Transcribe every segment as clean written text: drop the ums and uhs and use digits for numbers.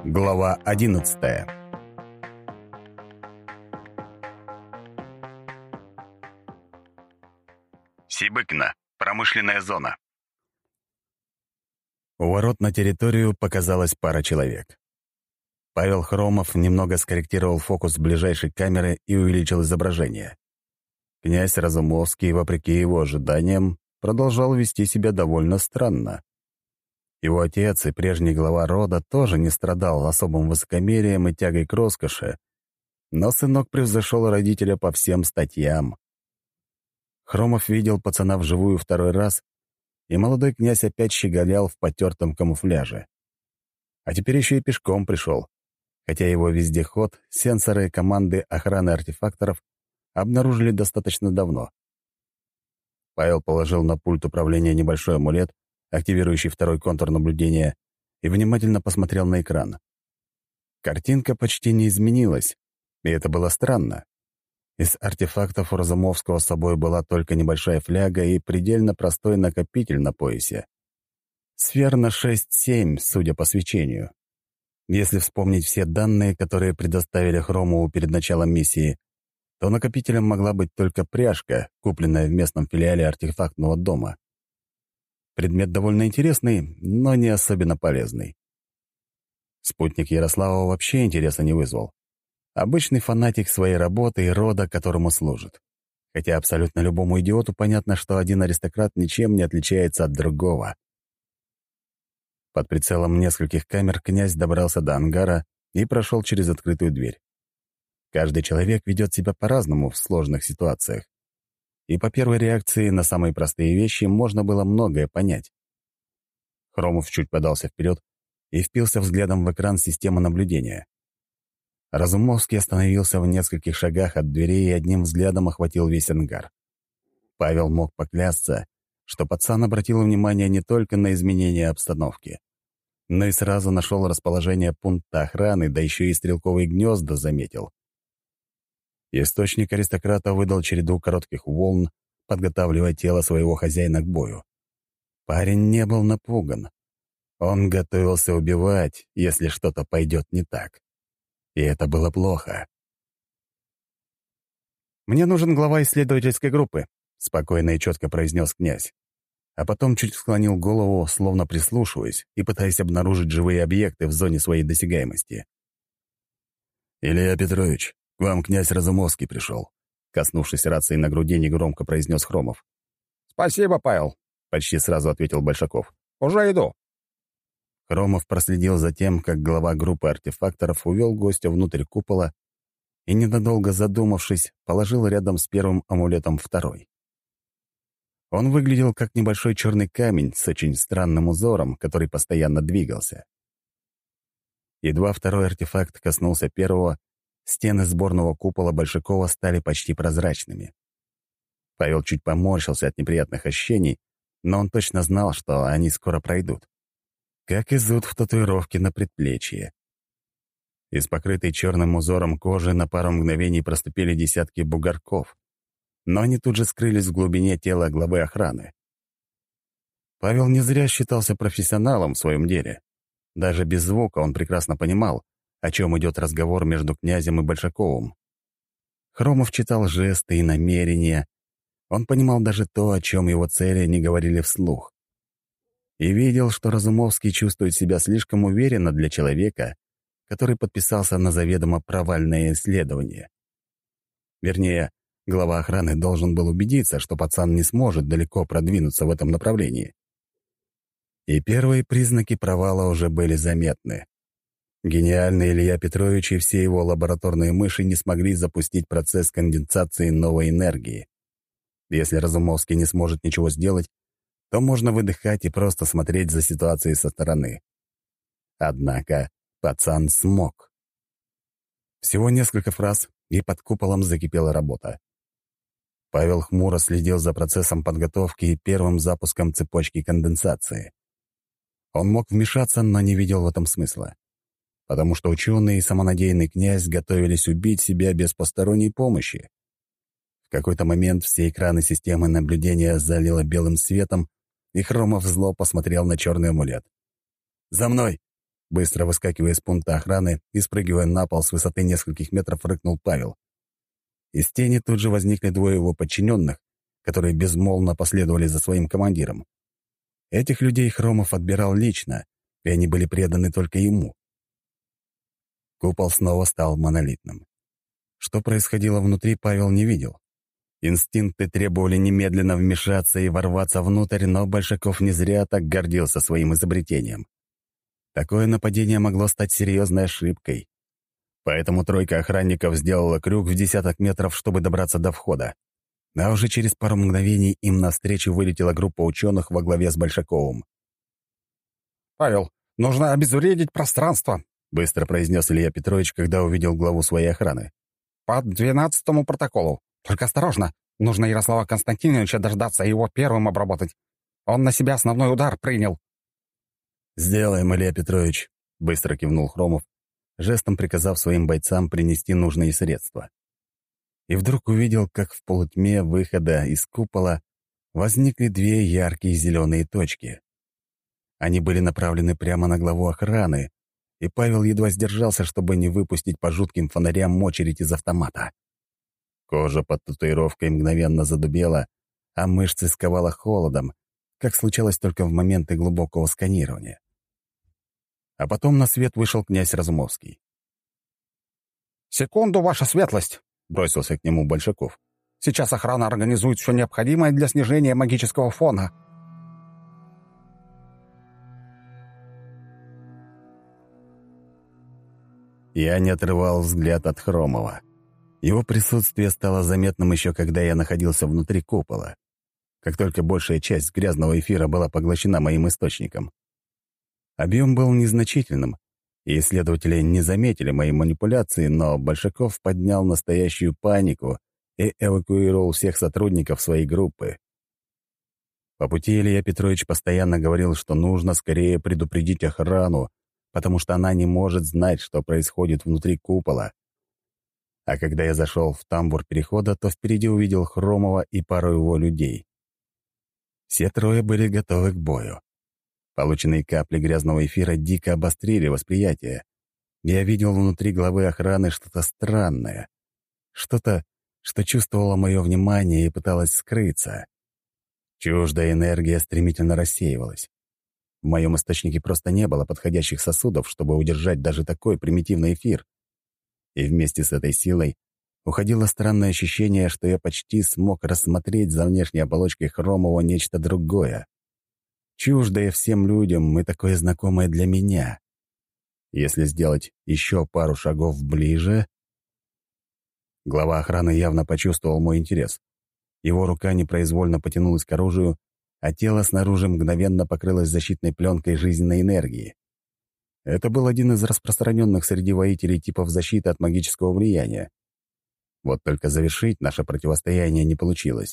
Глава 11. Сибыкина. Промышленная зона. У ворот на территорию показалась пара человек. Павел Хромов немного скорректировал фокус ближайшей камеры и увеличил изображение. Князь Разумовский, вопреки его ожиданиям, продолжал вести себя довольно странно. Его отец и прежний глава рода тоже не страдал особым высокомерием и тягой к роскоши, но сынок превзошел родителя по всем статьям. Хромов видел пацана вживую второй раз, и молодой князь опять щеголял в потертом камуфляже. А теперь еще и пешком пришел, хотя его вездеход, сенсоры команды охраны артефакторов обнаружили достаточно давно. Павел положил на пульт управления небольшой амулет, активирующий второй контур наблюдения, и внимательно посмотрел на экран. Картинка почти не изменилась, и это было странно. Из артефактов у Разумовского с собой была только небольшая фляга и предельно простой накопитель на поясе. Сфер на 6-7, судя по свечению. Если вспомнить все данные, которые предоставили Хромову перед началом миссии, то накопителем могла быть только пряжка, купленная в местном филиале артефактного дома. Предмет довольно интересный, но не особенно полезный. Спутник Ярослава вообще интереса не вызвал. Обычный фанатик своей работы и рода, которому служит. Хотя абсолютно любому идиоту понятно, что один аристократ ничем не отличается от другого. Под прицелом нескольких камер князь добрался до ангара и прошел через открытую дверь. Каждый человек ведет себя по-разному в сложных ситуациях. И по первой реакции на самые простые вещи можно было многое понять. Хромов чуть подался вперед и впился взглядом в экран системы наблюдения. Разумовский остановился в нескольких шагах от дверей и одним взглядом охватил весь ангар. Павел мог поклясться, что пацан обратил внимание не только на изменения обстановки, но и сразу нашел расположение пункта охраны, да еще и стрелковые гнезда заметил. Источник аристократа выдал череду коротких волн, подготавливая тело своего хозяина к бою. Парень не был напуган. Он готовился убивать, если что-то пойдет не так. И это было плохо. «Мне нужен глава исследовательской группы», — спокойно и четко произнес князь. А потом чуть склонил голову, словно прислушиваясь и пытаясь обнаружить живые объекты в зоне своей досягаемости. «Илья Петрович, к вам князь Разумовский пришел», — коснувшись рации на груди, негромко произнес Хромов. «Спасибо, Павел», — почти сразу ответил Большаков. «Уже иду». Хромов проследил за тем, как глава группы артефакторов увел гостя внутрь купола и, ненадолго задумавшись, положил рядом с первым амулетом второй. Он выглядел как небольшой черный камень с очень странным узором, который постоянно двигался. Едва второй артефакт коснулся первого, стены сборного купола Большакова стали почти прозрачными. Павел чуть поморщился от неприятных ощущений, но он точно знал, что они скоро пройдут. Как и зуд в татуировке на предплечье. Из покрытой черным узором кожи на пару мгновений проступили десятки бугорков, но они тут же скрылись в глубине тела главы охраны. Павел не зря считался профессионалом в своем деле. Даже без звука он прекрасно понимал, о чем идет разговор между князем и Большаковым. Хромов читал жесты и намерения. Он понимал даже то, о чем его цели не говорили вслух. И видел, что Разумовский чувствует себя слишком уверенно для человека, который подписался на заведомо провальное исследование. Вернее, глава охраны должен был убедиться, что пацан не сможет далеко продвинуться в этом направлении. И первые признаки провала уже были заметны. Гениальный Илья Петрович и все его лабораторные мыши не смогли запустить процесс конденсации новой энергии. Если Разумовский не сможет ничего сделать, то можно выдыхать и просто смотреть за ситуацией со стороны. Однако пацан смог. Всего несколько фраз, и под куполом закипела работа. Павел хмуро следил за процессом подготовки и первым запуском цепочки конденсации. Он мог вмешаться, но не видел в этом смысла, потому что ученый и самонадеянный князь готовились убить себя без посторонней помощи. В какой-то момент все экраны системы наблюдения залило белым светом, и Хромов зло посмотрел на черный амулет. «За мной!» Быстро выскакивая из пункта охраны и спрыгивая на пол с высоты нескольких метров, рыкнул Павел. Из тени тут же возникли двое его подчиненных, которые безмолвно последовали за своим командиром. Этих людей Хромов отбирал лично, и они были преданы только ему. Купол снова стал монолитным. Что происходило внутри, Павел не видел. Инстинкты требовали немедленно вмешаться и ворваться внутрь, но Большаков не зря так гордился своим изобретением. Такое нападение могло стать серьезной ошибкой. Поэтому тройка охранников сделала крюк в десяток метров, чтобы добраться до входа. А уже через пару мгновений им навстречу вылетела группа ученых во главе с Большаковым. «Павел, нужно обезвредить пространство», — быстро произнес Илья Петрович, когда увидел главу своей охраны. «По 12-му протоколу. Только осторожно, нужно Ярослава Константиновича дождаться и его первым обработать. Он на себя основной удар принял». «Сделаем, Илья Петрович», — быстро кивнул Хромов, жестом приказав своим бойцам принести нужные средства. И вдруг увидел, как в полутьме выхода из купола возникли две яркие зеленые точки. Они были направлены прямо на главу охраны, и Павел едва сдержался, чтобы не выпустить по жутким фонарям очередь из автомата. Кожа под татуировкой мгновенно задубела, а мышцы сковала холодом, как случалось только в моменты глубокого сканирования. А потом на свет вышел князь Разумовский. «Секунду, ваша светлость!» — бросился к нему Большаков. «Сейчас охрана организует все необходимое для снижения магического фона». Я не отрывал взгляд от Хромова. Его присутствие стало заметным еще когда я находился внутри купола, как только большая часть грязного эфира была поглощена моим источником. Объем был незначительным, и исследователи не заметили мои манипуляции, но Большаков поднял настоящую панику и эвакуировал всех сотрудников своей группы. По пути Илья Петрович постоянно говорил, что нужно скорее предупредить охрану, потому что она не может знать, что происходит внутри купола. А когда я зашел в тамбур перехода, то впереди увидел Хромова и пару его людей. Все трое были готовы к бою. Полученные капли грязного эфира дико обострили восприятие. Я видел внутри главы охраны что-то странное. Что-то, что чувствовало мое внимание и пыталось скрыться. Чуждая энергия стремительно рассеивалась. В моем источнике просто не было подходящих сосудов, чтобы удержать даже такой примитивный эфир. И вместе с этой силой уходило странное ощущение, что я почти смог рассмотреть за внешней оболочкой Хромова нечто другое. Чуждое всем людям и такое знакомое для меня. Если сделать еще пару шагов ближе... Глава охраны явно почувствовал мой интерес. Его рука непроизвольно потянулась к оружию, а тело снаружи мгновенно покрылось защитной пленкой жизненной энергии. Это был один из распространенных среди воителей типов защиты от магического влияния. Вот только завершить наше противостояние не получилось.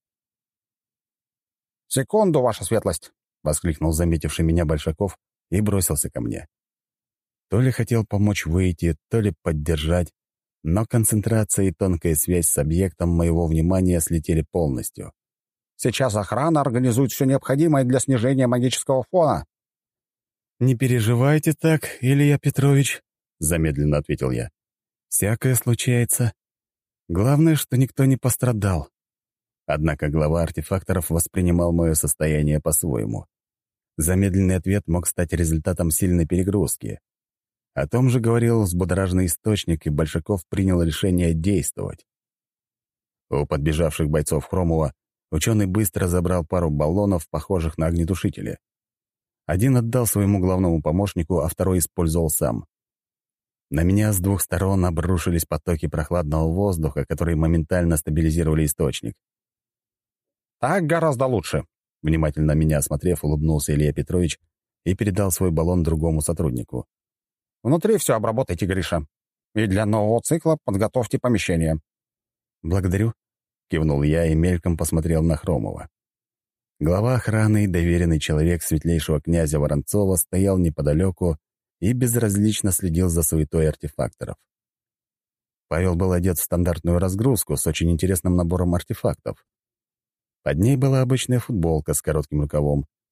«Секунду, ваша светлость!» — воскликнул заметивший меня Большаков и бросился ко мне. То ли хотел помочь выйти, то ли поддержать, но концентрация и тонкая связь с объектом моего внимания слетели полностью. «Сейчас охрана организует все необходимое для снижения магического фона». «Не переживайте так, Илья Петрович», — замедленно ответил я. «Всякое случается. Главное, что никто не пострадал». Однако глава артефакторов воспринимал мое состояние по-своему. Замедленный ответ мог стать результатом сильной перегрузки. О том же говорил взбудораженный источник, и Большаков принял решение действовать. У подбежавших бойцов Хромова ученый быстро забрал пару баллонов, похожих на огнетушители. Один отдал своему главному помощнику, а второй использовал сам. На меня с двух сторон обрушились потоки прохладного воздуха, которые моментально стабилизировали источник. «Так гораздо лучше», — внимательно меня осмотрев, улыбнулся Илья Петрович и передал свой баллон другому сотруднику. «Внутри все обработайте, Гриша. И для нового цикла подготовьте помещение». «Благодарю», — кивнул я и мельком посмотрел на Хромова. Глава охраны и доверенный человек светлейшего князя Воронцова стоял неподалеку и безразлично следил за суетой артефакторов. Павел был одет в стандартную разгрузку с очень интересным набором артефактов. Под ней была обычная футболка с коротким рукавом.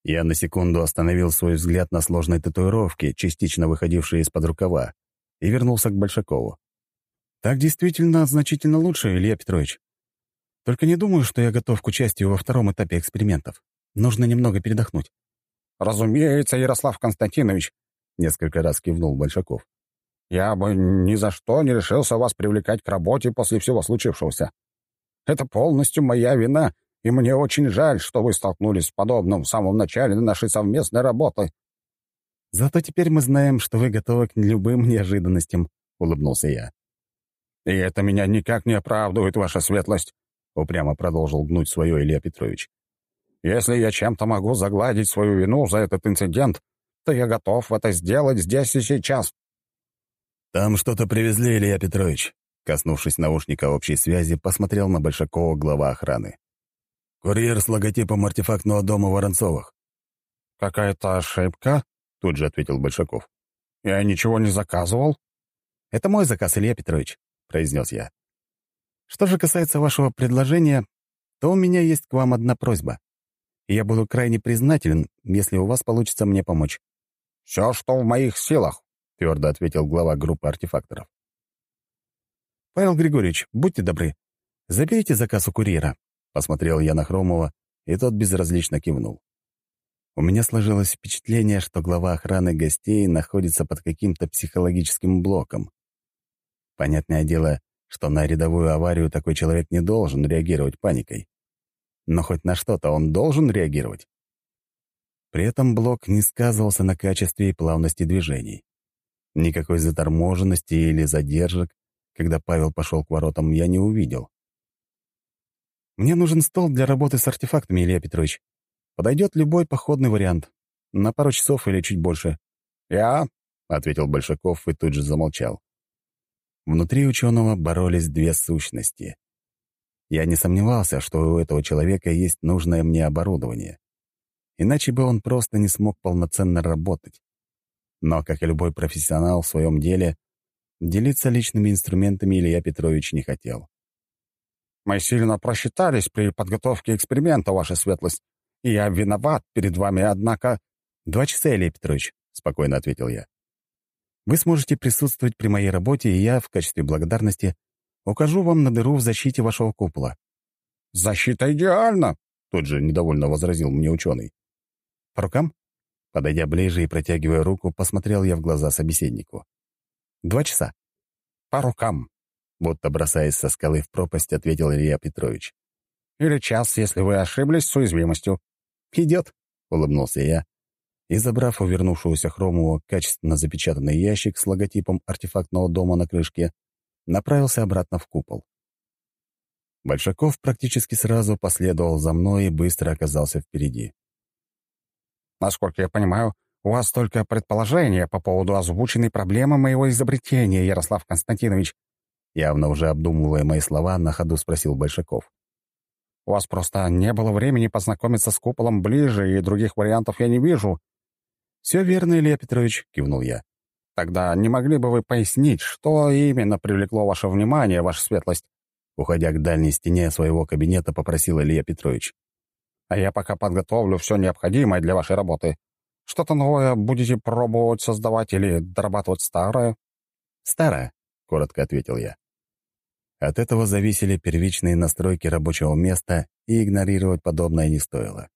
Я на секунду остановил свой взгляд на сложной татуировке, частично выходившей из-под рукава, и вернулся к Большакову. «Так действительно значительно лучше, Илья Петрович. Только не думаю, что я готов к участию во втором этапе экспериментов. Нужно немного передохнуть». «Разумеется, Ярослав Константинович», — несколько раз кивнул Большаков. «Я бы ни за что не решился вас привлекать к работе после всего случившегося. Это полностью моя вина, и мне очень жаль, что вы столкнулись с подобным в самом начале нашей совместной работы». «Зато теперь мы знаем, что вы готовы к любым неожиданностям», — улыбнулся я. «И это меня никак не оправдывает, ваша светлость», — упрямо продолжил гнуть свое Илья Петрович. «Если я чем-то могу загладить свою вину за этот инцидент, то я готов это сделать здесь и сейчас». «Там что-то привезли, Илья Петрович», — коснувшись наушника общей связи, посмотрел на Большакова глава охраны. «Курьер с логотипом артефактного дома Воронцовых». «Какая-то ошибка?» — тут же ответил Большаков. «Я ничего не заказывал». «Это мой заказ, Илья Петрович», — произнес я. «Что же касается вашего предложения, то у меня есть к вам одна просьба. И я буду крайне признателен, если у вас получится мне помочь». «Все, что в моих силах», — твердо ответил глава группы артефакторов. «Павел Григорьевич, будьте добры, заберите заказ у курьера», — посмотрел я на Хромова, и тот безразлично кивнул. У меня сложилось впечатление, что глава охраны гостей находится под каким-то психологическим блоком. Понятное дело, что на рядовую аварию такой человек не должен реагировать паникой. Но хоть на что-то он должен реагировать. При этом блок не сказывался на качестве и плавности движений. Никакой заторможенности или задержек, когда Павел пошел к воротам, я не увидел. «Мне нужен стол для работы с артефактами, Илья Петрович. Подойдет любой походный вариант. На пару часов или чуть больше». «Я?» — ответил Большаков и тут же замолчал. Внутри ученого боролись две сущности. Я не сомневался, что у этого человека есть нужное мне оборудование. Иначе бы он просто не смог полноценно работать. Но, как и любой профессионал в своем деле, делиться личными инструментами Илья Петрович не хотел. «Мы сильно просчитались при подготовке эксперимента, ваша светлость, и я виноват перед вами, однако...» 2 часа, Илья Петрович», — спокойно ответил я. «Вы сможете присутствовать при моей работе, и я, в качестве благодарности, укажу вам на дыру в защите вашего купола». «Защита идеальна!» — тут же недовольно возразил мне ученый. «По рукам?» Подойдя ближе и протягивая руку, посмотрел я в глаза собеседнику. 2 часа. «По рукам!» — будто бросаясь со скалы в пропасть, ответил Илья Петрович. «Или час, если вы ошиблись с уязвимостью». «Идет!» — улыбнулся я, и, забрав у вернувшегося Хромова качественно запечатанный ящик с логотипом артефактного дома на крышке, направился обратно в купол. Большаков практически сразу последовал за мной и быстро оказался впереди. «Насколько я понимаю, у вас только предположения по поводу озвученной проблемы моего изобретения, Ярослав Константинович», явно уже обдумывая мои слова, на ходу спросил Большаков. «У вас просто не было времени познакомиться с куполом ближе, и других вариантов я не вижу». «Все верно, Илья Петрович», — кивнул я. «Тогда не могли бы вы пояснить, что именно привлекло ваше внимание, ваша светлость?» Уходя к дальней стене своего кабинета, попросил Илья Петрович. «А я пока подготовлю все необходимое для вашей работы. Что-то новое будете пробовать создавать или дорабатывать старое?» «Старое», — коротко ответил я. От этого зависели первичные настройки рабочего места, и игнорировать подобное не стоило.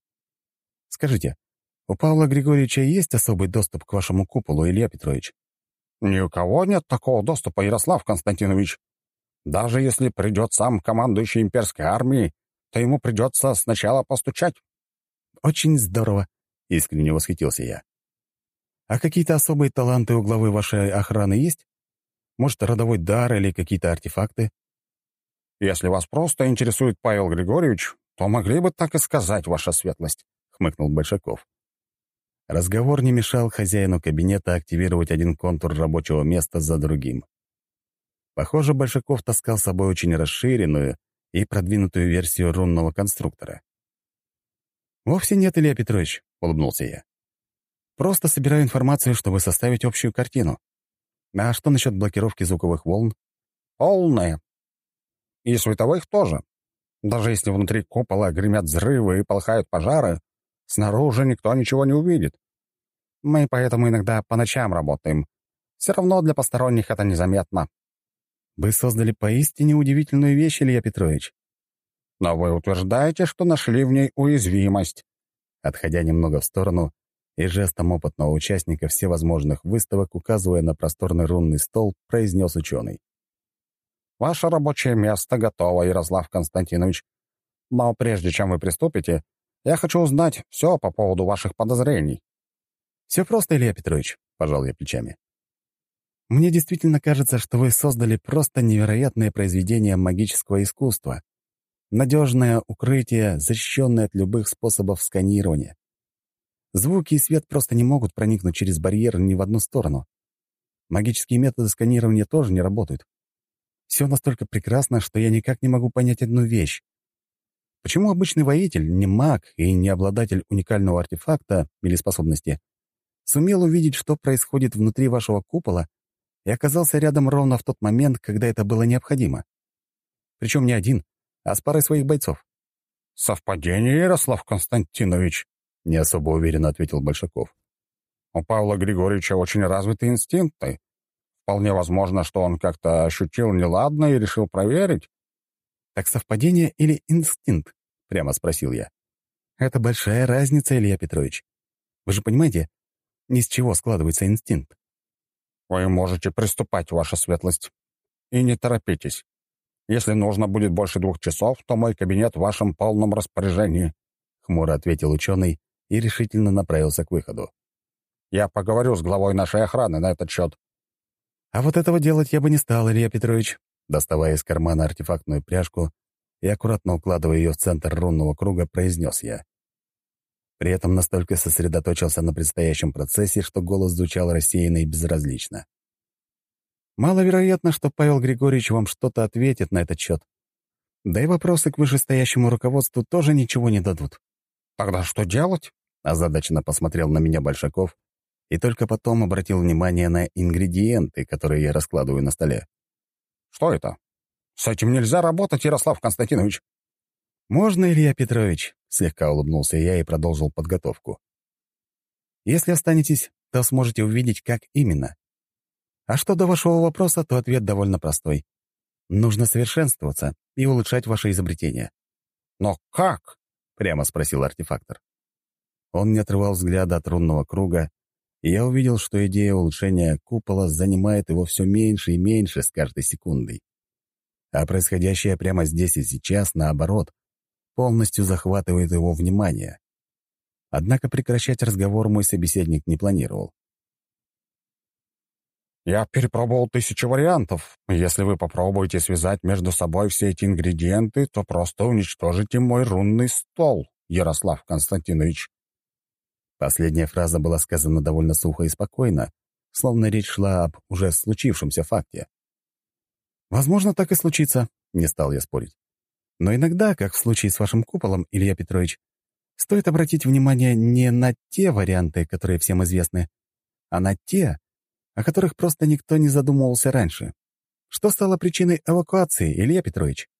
«Скажите, у Павла Григорьевича есть особый доступ к вашему куполу, Илья Петрович?» «Ни у кого нет такого доступа, Ярослав Константинович. Даже если придет сам командующий имперской армией, то ему придется сначала постучать». «Очень здорово», — искренне восхитился я. «А какие-то особые таланты у главы вашей охраны есть? Может, родовой дар или какие-то артефакты?» «Если вас просто интересует Павел Григорьевич, то могли бы так и сказать, ваша светлость», — хмыкнул Большаков. Разговор не мешал хозяину кабинета активировать один контур рабочего места за другим. Похоже, Большаков таскал с собой очень расширенную и продвинутую версию рунного конструктора. «Вовсе нет, Илья Петрович», — улыбнулся я. «Просто собираю информацию, чтобы составить общую картину. А что насчет блокировки звуковых волн?» «Полная. И световых тоже. Даже если внутри купола гремят взрывы и полыхают пожары, Снаружи никто ничего не увидит. Мы поэтому иногда по ночам работаем. Все равно для посторонних это незаметно. Вы создали поистине удивительную вещь, Илья Петрович. Но вы утверждаете, что нашли в ней уязвимость. Отходя немного в сторону и жестом опытного участника всевозможных выставок, указывая на просторный рунный стол, произнес ученый. Ваше рабочее место готово, Ярослав Константинович. Но прежде чем вы приступите, я хочу узнать все по поводу ваших подозрений. «Все просто, Илья Петрович», — пожал я плечами. «Мне действительно кажется, что вы создали просто невероятное произведение магического искусства. Надежное укрытие, защищенное от любых способов сканирования. Звуки и свет просто не могут проникнуть через барьер ни в одну сторону. Магические методы сканирования тоже не работают. Все настолько прекрасно, что я никак не могу понять одну вещь. Почему обычный воитель, не маг и не обладатель уникального артефакта или способности, сумел увидеть, что происходит внутри вашего купола, и оказался рядом ровно в тот момент, когда это было необходимо? Причем не один, а с парой своих бойцов». «Совпадение, Ярослав Константинович», — не особо уверенно ответил Большаков. «У Павла Григорьевича очень развиты инстинкты. Вполне возможно, что он как-то ощутил неладное и решил проверить». «Так совпадение или инстинкт?» — прямо спросил я. «Это большая разница, Илья Петрович. Вы же понимаете, ни с чего складывается инстинкт». «Вы можете приступать, ваша светлость. И не торопитесь. Если нужно будет больше 2 часов, то мой кабинет в вашем полном распоряжении», — хмуро ответил ученый и решительно направился к выходу. «Я поговорю с главой нашей охраны на этот счет». «А вот этого делать я бы не стал, Илья Петрович», доставая из кармана артефактную пряжку и аккуратно укладывая ее в центр рунного круга, произнес я. При этом настолько сосредоточился на предстоящем процессе, что голос звучал рассеянно и безразлично. «Маловероятно, что Павел Григорьевич вам что-то ответит на этот счет. Да и вопросы к вышестоящему руководству тоже ничего не дадут». «Тогда что делать?» — озадаченно посмотрел на меня Большаков и только потом обратил внимание на ингредиенты, которые я раскладываю на столе. «Что это? С этим нельзя работать, Ярослав Константинович». «Можно, Илья Петрович?» — слегка улыбнулся я и продолжил подготовку. «Если останетесь, то сможете увидеть, как именно. А что до вашего вопроса, то ответ довольно простой. Нужно совершенствоваться и улучшать ваше изобретение». «Но как?» — прямо спросил артефактор. Он не отрывал взгляда от рунного круга, и я увидел, что идея улучшения купола занимает его все меньше и меньше с каждой секундой. А происходящее прямо здесь и сейчас, наоборот, полностью захватывает его внимание. Однако прекращать разговор мой собеседник не планировал. «Я перепробовал 1000 вариантов. Если вы попробуете связать между собой все эти ингредиенты, то просто уничтожите мой рунный стол, Ярослав Константинович». Последняя фраза была сказана довольно сухо и спокойно, словно речь шла об уже случившемся факте. «Возможно, так и случится», — не стал я спорить. «Но иногда, как в случае с вашим куполом, Илья Петрович, стоит обратить внимание не на те варианты, которые всем известны, а на те, о которых просто никто не задумывался раньше. Что стало причиной эвакуации, Илья Петрович?»